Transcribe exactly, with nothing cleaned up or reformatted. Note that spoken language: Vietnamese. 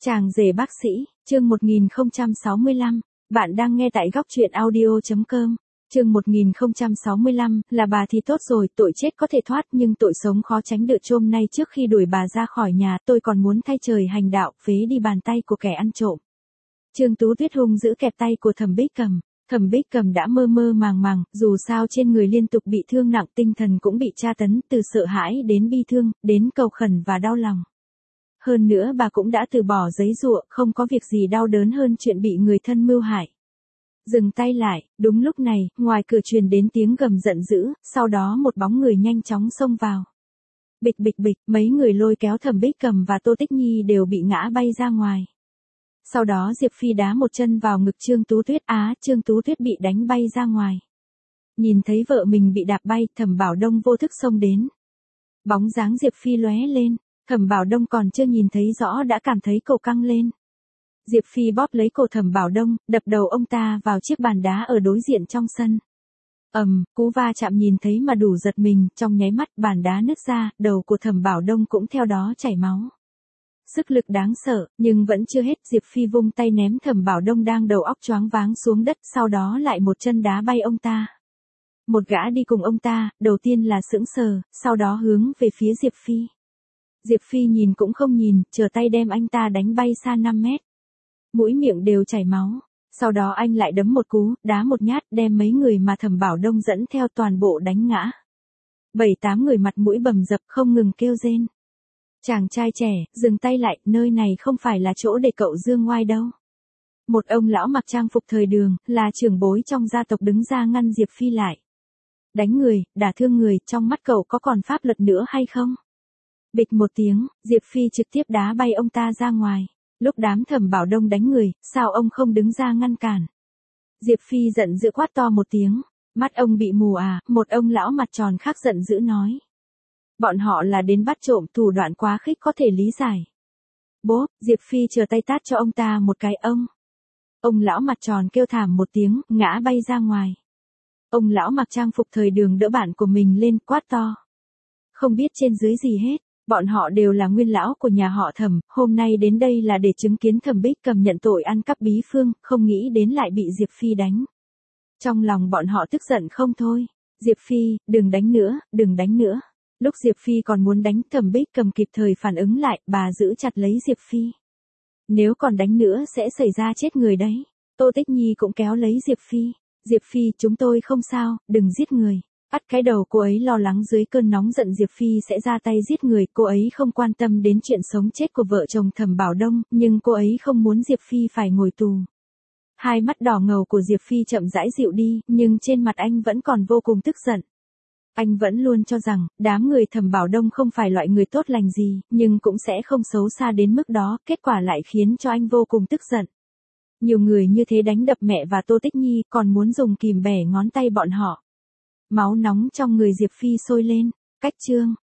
Chàng rể bác sĩ, chương một nghìn không trăm sáu mươi lăm, bạn đang nghe tại góc truyện audio chấm com. Chương một nghìn không trăm sáu mươi lăm, là bà thì tốt rồi, tội chết có thể thoát nhưng tội sống khó tránh được. Hôm nay trước khi đuổi bà ra khỏi nhà, tôi còn muốn thay trời hành đạo, phế đi bàn tay của kẻ ăn trộm. Trương Tú Tuyết hung giữ kẹp tay của Thẩm Bích Cầm. Thẩm Bích Cầm đã mơ mơ màng màng, dù sao trên người liên tục bị thương nặng, tinh thần cũng bị tra tấn, từ sợ hãi đến bi thương, đến cầu khẩn và đau lòng. Hơn nữa bà cũng đã từ bỏ giấy giụa, không có việc gì đau đớn hơn chuyện bị người thân mưu hại. Dừng tay lại, đúng lúc này, ngoài cửa truyền đến tiếng gầm giận dữ, sau đó một bóng người nhanh chóng xông vào. Bịch bịch bịch, mấy người lôi kéo Thẩm Bích Cầm và Tô Tích Nhi đều bị ngã bay ra ngoài. Sau đó Diệp Phi đá một chân vào ngực Trương Tú Tuyết, á, Trương Tú Tuyết bị đánh bay ra ngoài. Nhìn thấy vợ mình bị đạp bay, Thẩm Bảo Đông vô thức xông đến. Bóng dáng Diệp Phi lóe lên, Thẩm Bảo Đông còn chưa nhìn thấy rõ đã cảm thấy cổ căng lên. Diệp Phi bóp lấy cổ Thẩm Bảo Đông, đập đầu ông ta vào chiếc bàn đá ở đối diện trong sân. Ầm, um, cú va chạm nhìn thấy mà đủ giật mình, trong nháy mắt bàn đá nứt ra, đầu của Thẩm Bảo Đông cũng theo đó chảy máu. Sức lực đáng sợ, nhưng vẫn chưa hết, Diệp Phi vung tay ném Thẩm Bảo Đông đang đầu óc choáng váng xuống đất, sau đó lại một chân đá bay ông ta. Một gã đi cùng ông ta, đầu tiên là sững sờ, sau đó hướng về phía Diệp Phi. Diệp Phi nhìn cũng không nhìn, trở tay đem anh ta đánh bay xa năm mét. Mũi miệng đều chảy máu. Sau đó anh lại đấm một cú, đá một nhát, đem mấy người mà Thẩm Bảo Đông dẫn theo toàn bộ đánh ngã. Bảy tám người mặt mũi bầm dập không ngừng kêu rên. Chàng trai trẻ, dừng tay lại, nơi này không phải là chỗ để cậu dương ngoai đâu. Một ông lão mặc trang phục thời Đường, là trưởng bối trong gia tộc đứng ra ngăn Diệp Phi lại. Đánh người, đả thương người, trong mắt cậu có còn pháp luật nữa hay không? Bịch một tiếng, Diệp Phi trực tiếp đá bay ông ta ra ngoài. Lúc đám Thẩm Bảo Đông đánh người, sao ông không đứng ra ngăn cản? Diệp Phi giận dữ quát to một tiếng. Mắt ông bị mù à? Một ông lão mặt tròn khác giận dữ nói. Bọn họ là đến bắt trộm, thủ đoạn quá khích có thể lý giải. Bố, Diệp Phi trở tay tát cho ông ta một cái ông. Ông lão mặt tròn kêu thảm một tiếng, ngã bay ra ngoài. Ông lão mặc trang phục thời Đường đỡ bạn của mình lên, quát to. Không biết trên dưới gì hết, bọn họ đều là nguyên lão của nhà họ Thẩm, hôm nay đến đây là để chứng kiến Thẩm Bích Cầm nhận tội ăn cắp bí phương, không nghĩ đến lại bị Diệp Phi đánh. Trong lòng bọn họ tức giận không thôi. Diệp Phi, đừng đánh nữa, đừng đánh nữa. Lúc Diệp Phi còn muốn đánh, Thẩm Bích Cầm kịp thời phản ứng lại, bà giữ chặt lấy Diệp Phi. Nếu còn đánh nữa sẽ xảy ra chết người đấy. Tô Tích Nhi cũng kéo lấy Diệp Phi. Diệp Phi, chúng tôi không sao, đừng giết người. Bắt cái đầu cô ấy lo lắng dưới cơn nóng giận Diệp Phi sẽ ra tay giết người, cô ấy không quan tâm đến chuyện sống chết của vợ chồng Thẩm Bảo Đông, nhưng cô ấy không muốn Diệp Phi phải ngồi tù. Hai mắt đỏ ngầu của Diệp Phi chậm rãi dịu đi, nhưng trên mặt anh vẫn còn vô cùng tức giận. Anh vẫn luôn cho rằng, đám người Thẩm Bảo Đông không phải loại người tốt lành gì, nhưng cũng sẽ không xấu xa đến mức đó, kết quả lại khiến cho anh vô cùng tức giận. Nhiều người như thế đánh đập mẹ và Tô Tích Nhi, còn muốn dùng kìm bẻ ngón tay bọn họ. Máu nóng trong người Diệp Phi sôi lên. Cách chương,